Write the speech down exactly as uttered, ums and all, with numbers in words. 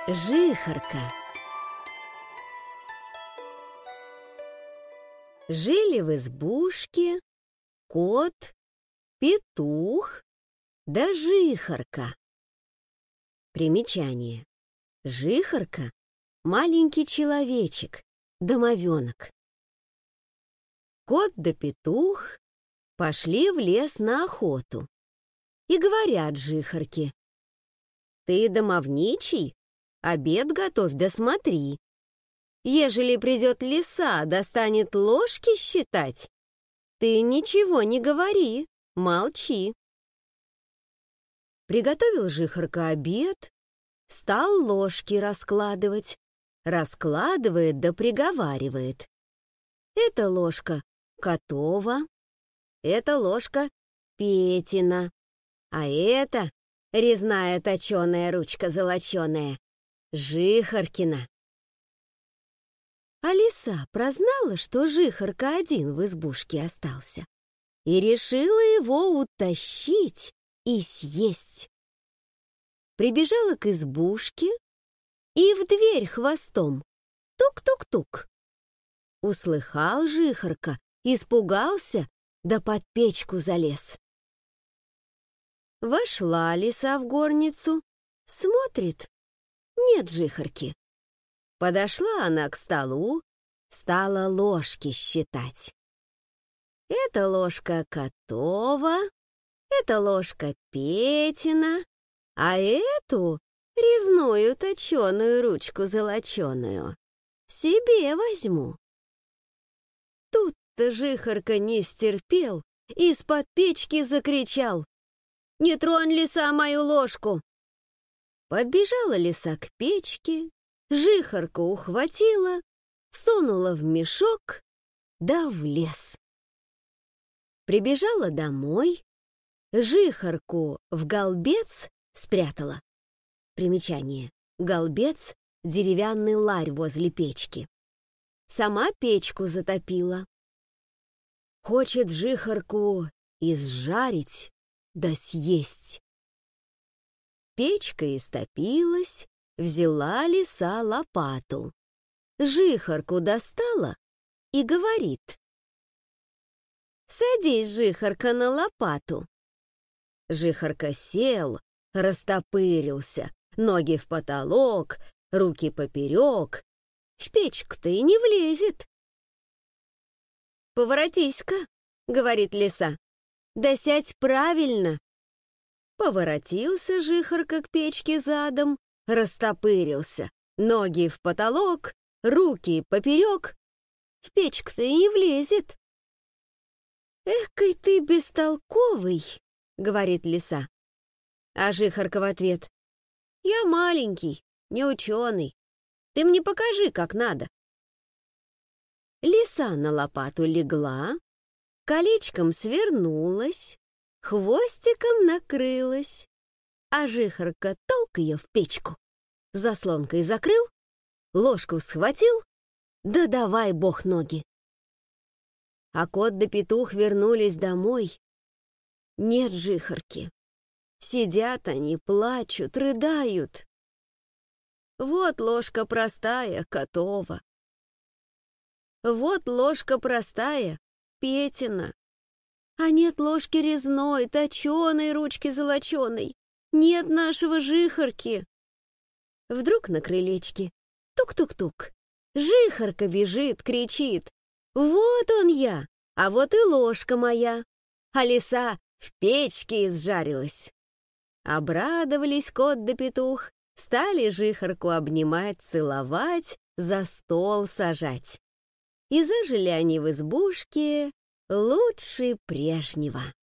Жихарка. Жили в избушке кот, петух да жихарка. Примечание. Жихарка — маленький человечек, домовенок. Кот да петух пошли в лес на охоту и говорят жихарке: «Ты домовничий? Обед готовь да смотри. Ежели придет лиса, да станет ложки считать, ты ничего не говори, молчи». Приготовил жихарка обед, стал ложки раскладывать. Раскладывает да приговаривает: «Эта ложка котова, эта ложка Петина, а это резная точеная ручка золоченая Жихаркина». А лиса прознала, что жихарка один в избушке остался, и решила его утащить и съесть. Прибежала к избушке и в дверь хвостом тук-тук-тук. Услыхал жихарка, испугался, да под печку залез. Вошла лиса в горницу, смотрит, нет жихарки. Подошла она к столу, стала ложки считать. Эта ложка котова, эта ложка Петина, а эту резную точеную ручку золоченую себе возьму. Тут-то жихарка не стерпел, из-под печки закричал: «Не тронь, лиса, мою ложку!» Подбежала лиса к печке, жихарку ухватила, сунула в мешок, да в лес. Прибежала домой, жихарку в голбец спрятала. Примечание. Голбец — деревянный ларь возле печки. Сама печку затопила. Хочет жихарку изжарить да съесть. Печка истопилась, взяла лиса лопату. Жихарку достала и говорит: «Садись, жихарка, на лопату». Жихарка сел, растопырился, ноги в потолок, руки поперек. В печку-то и не влезет. «Поворотись-ка», — говорит лиса, — «да сядь правильно». Поворотился жихарка к печке задом, растопырился, ноги в потолок, руки поперек. В печку-то и не влезет. «Эхкой ты бестолковый», — говорит лиса. А жихарка в ответ: «Я маленький, не ученый. Ты мне покажи, как надо». Лиса на лопату легла, колечком свернулась, хвостиком накрылась, а жихарка толк ее в печку. Заслонкой закрыл, ложку схватил, да давай бог ноги. А кот да петух вернулись домой. Нет жихарки. Сидят они, плачут, рыдают. Вот ложка простая, котова. Вот ложка простая, Петина. А нет ложки резной, точеной ручки золоченой. Нет нашего жихарки. Вдруг на крылечке тук-тук-тук. Жихарка бежит, кричит: «Вот он я, а вот и ложка моя». А лиса в печке изжарилась. Обрадовались кот да петух, стали жихарку обнимать, целовать, за стол сажать. И зажили они в избушке лучше прежнего.